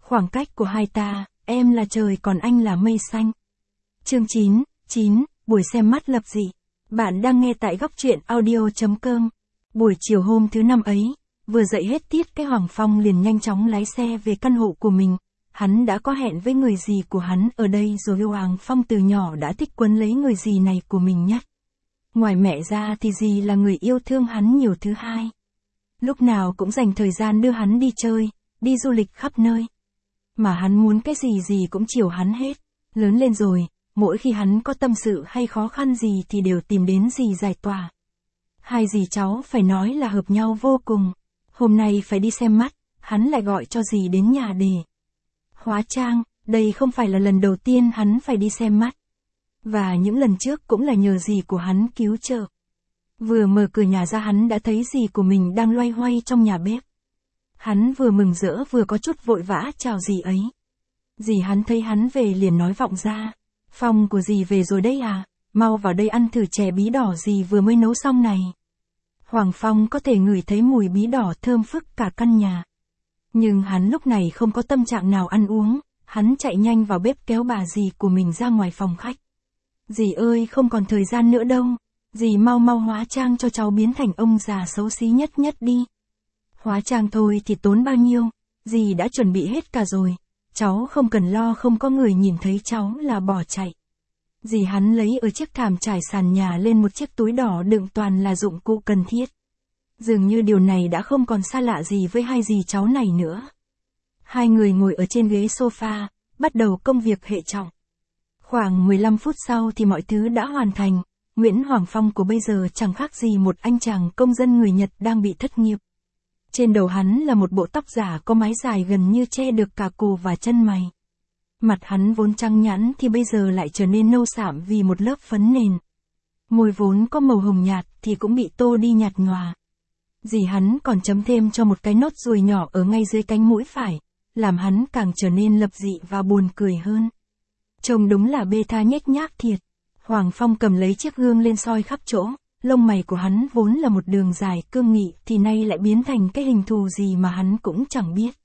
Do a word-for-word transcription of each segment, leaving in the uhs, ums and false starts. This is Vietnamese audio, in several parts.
Khoảng cách của hai ta, em là trời còn anh là mây xanh. Chương chín, chín, buổi xem mắt lập dị. Bạn đang nghe tại góc truyện audio chấm com. Buổi chiều hôm thứ năm ấy, vừa dậy hết tiết cái Hoàng Phong liền nhanh chóng lái xe về căn hộ của mình. Hắn đã có hẹn với người dì của hắn ở đây rồi. Hoàng Phong từ nhỏ đã thích quấn lấy người dì này của mình nhất. Ngoài mẹ ra thì dì là người yêu thương hắn nhiều thứ hai. Lúc nào cũng dành thời gian đưa hắn đi chơi, đi du lịch khắp nơi. Mà hắn muốn cái gì gì cũng chiều hắn hết. Lớn lên rồi, mỗi khi hắn có tâm sự hay khó khăn gì thì đều tìm đến dì giải tỏa. Hai dì cháu phải nói là hợp nhau vô cùng. Hôm nay phải đi xem mắt, hắn lại gọi cho dì đến nhà để hóa trang. Đây không phải là lần đầu tiên hắn phải đi xem mắt. Và những lần trước cũng là nhờ dì của hắn cứu trợ. Vừa mở cửa nhà ra hắn đã thấy dì của mình đang loay hoay trong nhà bếp. Hắn vừa mừng rỡ vừa có chút vội vã chào dì ấy. Dì hắn thấy hắn về liền nói vọng ra. Phong của dì về rồi đấy à, mau vào đây ăn thử chè bí đỏ dì vừa mới nấu xong này. Hoàng Phong có thể ngửi thấy mùi bí đỏ thơm phức cả căn nhà. Nhưng hắn lúc này không có tâm trạng nào ăn uống, hắn chạy nhanh vào bếp kéo bà dì của mình ra ngoài phòng khách. Dì ơi không còn thời gian nữa đâu, dì mau mau hóa trang cho cháu biến thành ông già xấu xí nhất nhất đi. Hóa trang thôi thì tốn bao nhiêu, dì đã chuẩn bị hết cả rồi, cháu không cần lo không có người nhìn thấy cháu là bỏ chạy. Dì hắn lấy ở chiếc thảm trải sàn nhà lên một chiếc túi đỏ đựng toàn là dụng cụ cần thiết. Dường như điều này đã không còn xa lạ gì với hai dì cháu này nữa. Hai người ngồi ở trên ghế sofa, bắt đầu công việc hệ trọng. Khoảng mười lăm phút sau thì mọi thứ đã hoàn thành. Nguyễn Hoàng Phong của bây giờ chẳng khác gì một anh chàng công dân người Nhật đang bị thất nghiệp. Trên đầu hắn là một bộ tóc giả có mái dài gần như che được cả cổ và chân mày. Mặt hắn vốn trắng nhẵn thì bây giờ lại trở nên nâu sạm vì một lớp phấn nền. Môi vốn có màu hồng nhạt thì cũng bị tô đi nhạt nhòa. Dì hắn còn chấm thêm cho một cái nốt ruồi nhỏ ở ngay dưới cánh mũi phải, làm hắn càng trở nên lập dị và buồn cười hơn. Trông đúng là bê tha nhếch nhác thiệt. Hoàng Phong cầm lấy chiếc gương lên soi khắp chỗ, lông mày của hắn vốn là một đường dài cương nghị thì nay lại biến thành cái hình thù gì mà hắn cũng chẳng biết.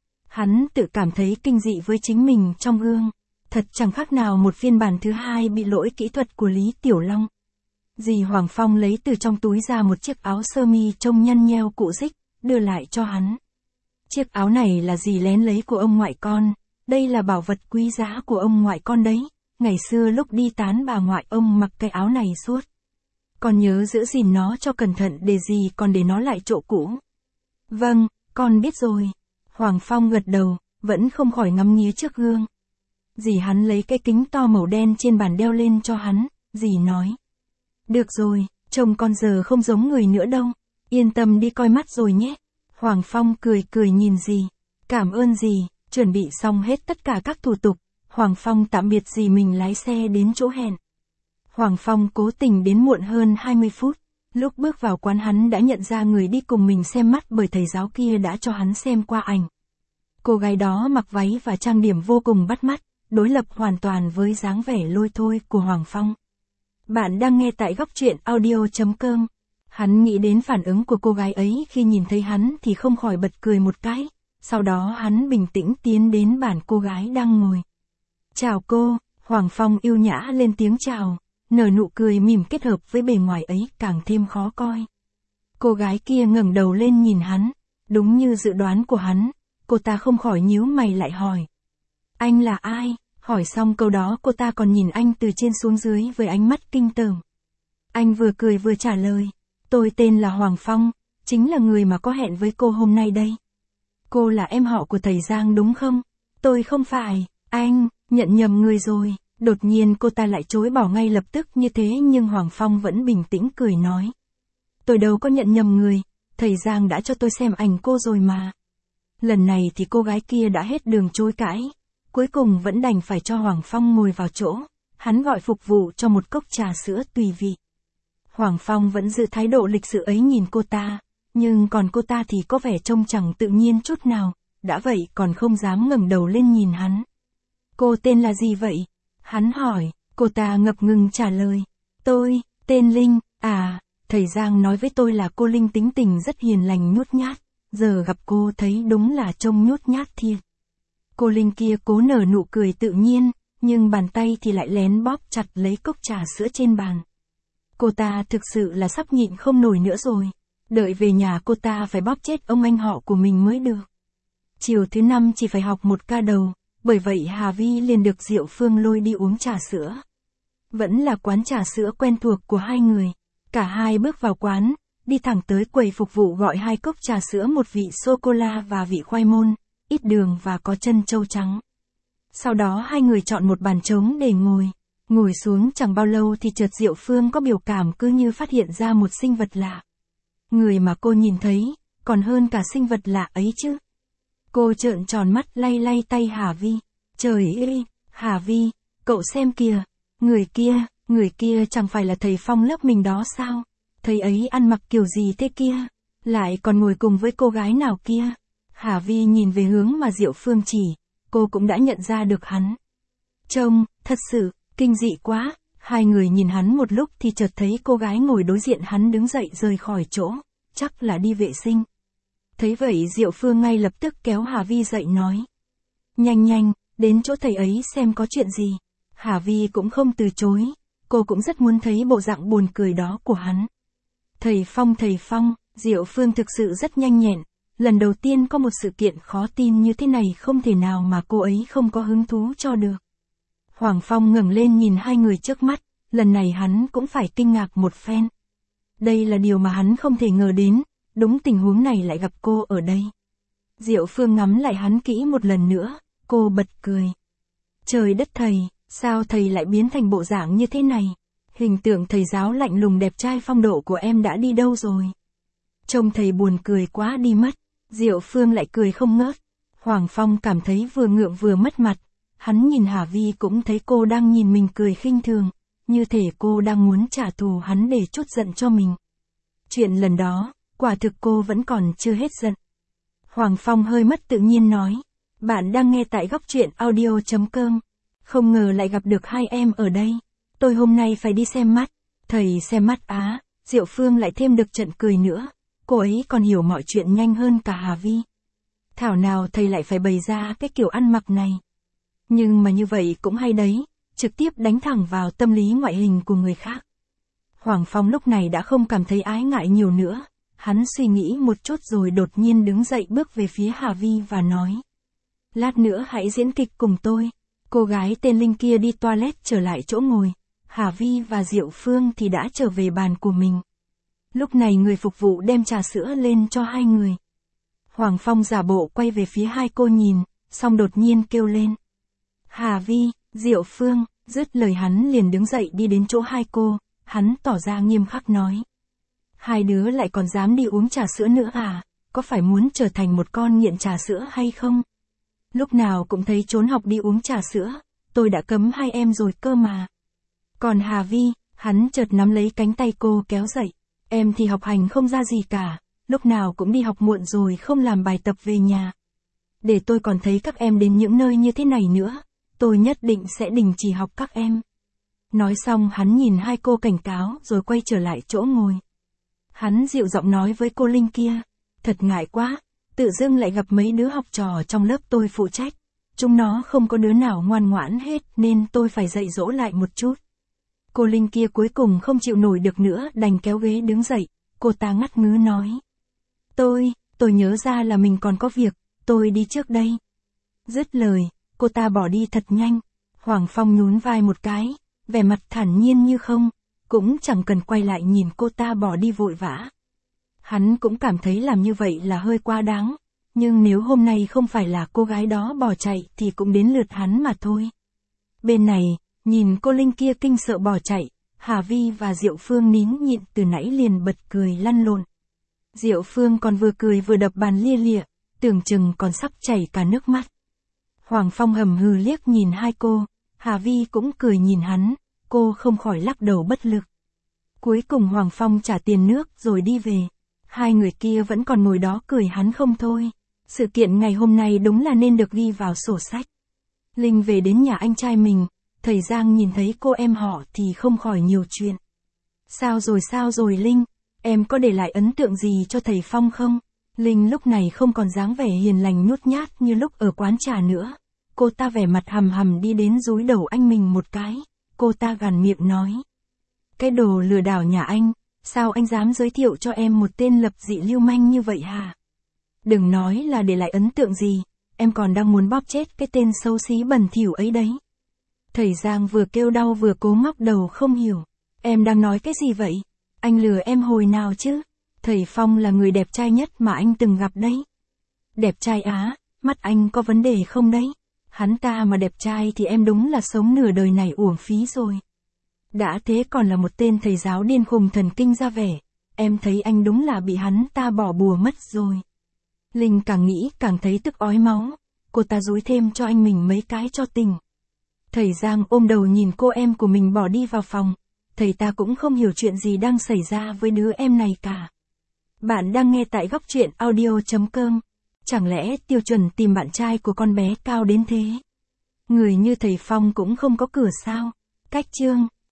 Hắn tự cảm thấy kinh dị với chính mình trong gương, thật chẳng khác nào một phiên bản thứ hai bị lỗi kỹ thuật của Lý Tiểu Long. Dì Hoàng Phong lấy từ trong túi ra một chiếc áo sơ mi trông nhăn nheo cụ rích, đưa lại cho hắn. Chiếc áo này là dì lén lấy của ông ngoại con, đây là bảo vật quý giá của ông ngoại con đấy. Ngày xưa lúc đi tán bà ngoại ông mặc cái áo này suốt. Con nhớ giữ gìn nó cho cẩn thận để gì còn để nó lại chỗ cũ. Vâng, con biết rồi. Hoàng Phong gật đầu, vẫn không khỏi ngắm nghía trước gương. Dì hắn lấy cái kính to màu đen trên bàn đeo lên cho hắn, dì nói. Được rồi, trông con giờ không giống người nữa đâu, yên tâm đi coi mắt rồi nhé. Hoàng Phong cười cười nhìn dì. Cảm ơn dì, chuẩn bị xong hết tất cả các thủ tục. Hoàng Phong tạm biệt dì mình lái xe đến chỗ hẹn. Hoàng Phong cố tình đến muộn hơn hai mươi phút. Lúc bước vào quán hắn đã nhận ra người đi cùng mình xem mắt bởi thầy giáo kia đã cho hắn xem qua ảnh. Cô gái đó mặc váy và trang điểm vô cùng bắt mắt, đối lập hoàn toàn với dáng vẻ lôi thôi của Hoàng Phong. Bạn đang nghe tại góc truyện audio chấm com. Hắn nghĩ đến phản ứng của cô gái ấy khi nhìn thấy hắn thì không khỏi bật cười một cái. Sau đó hắn bình tĩnh tiến đến bàn cô gái đang ngồi. Chào cô, Hoàng Phong yêu nhã lên tiếng chào, nở nụ cười mỉm kết hợp với bề ngoài ấy càng thêm khó coi. Cô gái kia ngẩng đầu lên nhìn hắn, đúng như dự đoán của hắn, cô ta không khỏi nhíu mày lại hỏi. Anh là ai? Hỏi xong câu đó cô ta còn nhìn anh từ trên xuống dưới với ánh mắt kinh tởm. Anh vừa cười vừa trả lời, tôi tên là Hoàng Phong, chính là người mà có hẹn với cô hôm nay đây. Cô là em họ của thầy Giang đúng không? Tôi không phải, anh, nhận nhầm người rồi. Đột nhiên cô ta lại chối bỏ ngay lập tức như thế nhưng Hoàng Phong vẫn bình tĩnh cười nói. Tôi đâu có nhận nhầm người, thầy Giang đã cho tôi xem ảnh cô rồi mà. Lần này thì cô gái kia đã hết đường chối cãi, cuối cùng vẫn đành phải cho Hoàng Phong ngồi vào chỗ, hắn gọi phục vụ cho một cốc trà sữa tùy vị. Hoàng Phong vẫn giữ thái độ lịch sự ấy nhìn cô ta, nhưng còn cô ta thì có vẻ trông chẳng tự nhiên chút nào, đã vậy còn không dám ngẩng đầu lên nhìn hắn. Cô tên là gì vậy? Hắn hỏi, cô ta ngập ngừng trả lời. Tôi, tên Linh, à, thầy Giang nói với tôi là cô Linh tính tình rất hiền lành nhút nhát, giờ gặp cô thấy đúng là trông nhút nhát thiệt. Cô Linh kia cố nở nụ cười tự nhiên, nhưng bàn tay thì lại lén bóp chặt lấy cốc trà sữa trên bàn. Cô ta thực sự là sắp nhịn không nổi nữa rồi. Đợi về nhà cô ta phải bóp chết ông anh họ của mình mới được. Chiều thứ năm chỉ phải học một ca đầu, bởi vậy Hà Vi liền được Diệu Phương lôi đi uống trà sữa. Vẫn là quán trà sữa quen thuộc của hai người. Cả hai bước vào quán, đi thẳng tới quầy phục vụ gọi hai cốc trà sữa, một vị sô-cô-la và vị khoai môn, ít đường và có chân trâu trắng. Sau đó hai người chọn một bàn trống để ngồi. Ngồi xuống chẳng bao lâu thì chợt Diệu Phương có biểu cảm cứ như phát hiện ra một sinh vật lạ. Người mà cô nhìn thấy, còn hơn cả sinh vật lạ ấy chứ. Cô trợn tròn mắt lay lay tay Hà Vi. Trời ơi, Hà Vi, cậu xem kìa, người kia, người kia chẳng phải là thầy Phong lớp mình đó sao? Thầy ấy ăn mặc kiểu gì thế kia? Lại còn ngồi cùng với cô gái nào kia? Hà Vi nhìn về hướng mà Diệu Phương chỉ, cô cũng đã nhận ra được hắn. Trông, thật sự, kinh dị quá. Hai người nhìn hắn một lúc thì chợt thấy cô gái ngồi đối diện hắn đứng dậy rời khỏi chỗ, chắc là đi vệ sinh. Thấy vậy Diệu Phương ngay lập tức kéo Hà Vi dậy nói. Nhanh nhanh, đến chỗ thầy ấy xem có chuyện gì. Hà Vi cũng không từ chối, cô cũng rất muốn thấy bộ dạng buồn cười đó của hắn. Thầy Phong thầy Phong, Diệu Phương thực sự rất nhanh nhẹn. Lần đầu tiên có một sự kiện khó tin như thế này không thể nào mà cô ấy không có hứng thú cho được. Hoàng Phong ngẩng lên nhìn hai người trước mắt, lần này hắn cũng phải kinh ngạc một phen. Đây là điều mà hắn không thể ngờ đến, đúng tình huống này lại gặp cô ở đây. Diệu Phương ngắm lại hắn kỹ một lần nữa, cô bật cười. Trời đất thầy, sao thầy lại biến thành bộ dạng như thế này? Hình tượng thầy giáo lạnh lùng đẹp trai phong độ của em đã đi đâu rồi? Trông thầy buồn cười quá đi mất. Diệu Phương lại cười không ngớt. Hoàng Phong cảm thấy vừa ngượng vừa mất mặt. Hắn nhìn Hà Vi cũng thấy cô đang nhìn mình cười khinh thường, như thể cô đang muốn trả thù hắn để trút giận cho mình. Chuyện lần đó, quả thực cô vẫn còn chưa hết giận. Hoàng Phong hơi mất tự nhiên nói. Bạn đang nghe tại góc truyện audio chấm com. Không ngờ lại gặp được hai em ở đây. Tôi hôm nay phải đi xem mắt. Thầy xem mắt á. Diệu Phương lại thêm được trận cười nữa. Cô ấy còn hiểu mọi chuyện nhanh hơn cả Hà Vi. Thảo nào thầy lại phải bày ra cái kiểu ăn mặc này. Nhưng mà như vậy cũng hay đấy, trực tiếp đánh thẳng vào tâm lý ngoại hình của người khác. Hoàng Phong lúc này đã không cảm thấy ái ngại nhiều nữa. Hắn suy nghĩ một chút rồi đột nhiên đứng dậy bước về phía Hà Vi và nói. Lát nữa hãy diễn kịch cùng tôi. Cô gái tên Linh kia đi toilet trở lại chỗ ngồi. Hà Vi và Diệu Phương thì đã trở về bàn của mình. Lúc này người phục vụ đem trà sữa lên cho hai người. Hoàng Phong giả bộ quay về phía hai cô nhìn, xong đột nhiên kêu lên. Hà Vi, Diệu Phương, dứt lời hắn liền đứng dậy đi đến chỗ hai cô, hắn tỏ ra nghiêm khắc nói. Hai đứa lại còn dám đi uống trà sữa nữa à, có phải muốn trở thành một con nghiện trà sữa hay không? Lúc nào cũng thấy trốn học đi uống trà sữa, tôi đã cấm hai em rồi cơ mà. Còn Hà Vi, hắn chợt nắm lấy cánh tay cô kéo dậy. Em thì học hành không ra gì cả, lúc nào cũng đi học muộn rồi không làm bài tập về nhà. Để tôi còn thấy các em đến những nơi như thế này nữa, tôi nhất định sẽ đình chỉ học các em. Nói xong hắn nhìn hai cô cảnh cáo rồi quay trở lại chỗ ngồi. Hắn dịu giọng nói với cô Linh kia. Thật ngại quá, tự dưng lại gặp mấy đứa học trò trong lớp tôi phụ trách. Chúng nó không có đứa nào ngoan ngoãn hết nên tôi phải dạy dỗ lại một chút. Cô Linh kia cuối cùng không chịu nổi được nữa đành kéo ghế đứng dậy, cô ta ngắt ngứ nói. Tôi, tôi nhớ ra là mình còn có việc, tôi đi trước đây. Dứt lời, cô ta bỏ đi thật nhanh. Hoàng Phong nhún vai một cái, vẻ mặt thản nhiên như không, cũng chẳng cần quay lại nhìn cô ta bỏ đi vội vã. Hắn cũng cảm thấy làm như vậy là hơi quá đáng, nhưng nếu hôm nay không phải là cô gái đó bỏ chạy thì cũng đến lượt hắn mà thôi. Bên này, nhìn cô Linh kia kinh sợ bỏ chạy, Hà Vi và Diệu Phương nín nhịn từ nãy liền bật cười lăn lộn. Diệu Phương còn vừa cười vừa đập bàn lia lịa, tưởng chừng còn sắp chảy cả nước mắt. Hoàng Phong hầm hừ liếc nhìn hai cô, Hà Vi cũng cười nhìn hắn, cô không khỏi lắc đầu bất lực. Cuối cùng Hoàng Phong trả tiền nước rồi đi về. Hai người kia vẫn còn ngồi đó cười hắn không thôi. Sự kiện ngày hôm nay đúng là nên được ghi vào sổ sách. Linh về đến nhà anh trai mình, thầy Giang nhìn thấy cô em họ thì không khỏi nhiều chuyện. Sao rồi sao rồi Linh, em có để lại ấn tượng gì cho thầy Phong không? Linh lúc này không còn dáng vẻ hiền lành nhút nhát như lúc ở quán trà nữa, cô ta vẻ mặt hầm hầm đi đến dúi đầu anh mình một cái, cô ta gằn miệng nói. Cái đồ lừa đảo nhà anh, sao anh dám giới thiệu cho em một tên lập dị lưu manh như vậy hả? Đừng nói là để lại ấn tượng gì, em còn đang muốn bóp chết cái tên xấu xí bẩn thỉu ấy đấy. Thầy Giang vừa kêu đau vừa cố ngóc đầu không hiểu. Em đang nói cái gì vậy? Anh lừa em hồi nào chứ? Thầy Phong là người đẹp trai nhất mà anh từng gặp đấy. Đẹp trai á, mắt anh có vấn đề không đấy? Hắn ta mà đẹp trai thì em đúng là sống nửa đời này uổng phí rồi. Đã thế còn là một tên thầy giáo điên khùng thần kinh ra vẻ. Em thấy anh đúng là bị hắn ta bỏ bùa mất rồi. Linh càng nghĩ càng thấy tức ói máu. Cô ta dúi thêm cho anh mình mấy cái cho tình. Thầy Giang ôm đầu nhìn cô em của mình bỏ đi vào phòng. Thầy ta cũng không hiểu chuyện gì đang xảy ra với đứa em này cả. Bạn đang nghe tại góc truyện audio chấm com. Chẳng lẽ tiêu chuẩn tìm bạn trai của con bé cao đến thế? Người như thầy Phong cũng không có cửa sao? Cách chương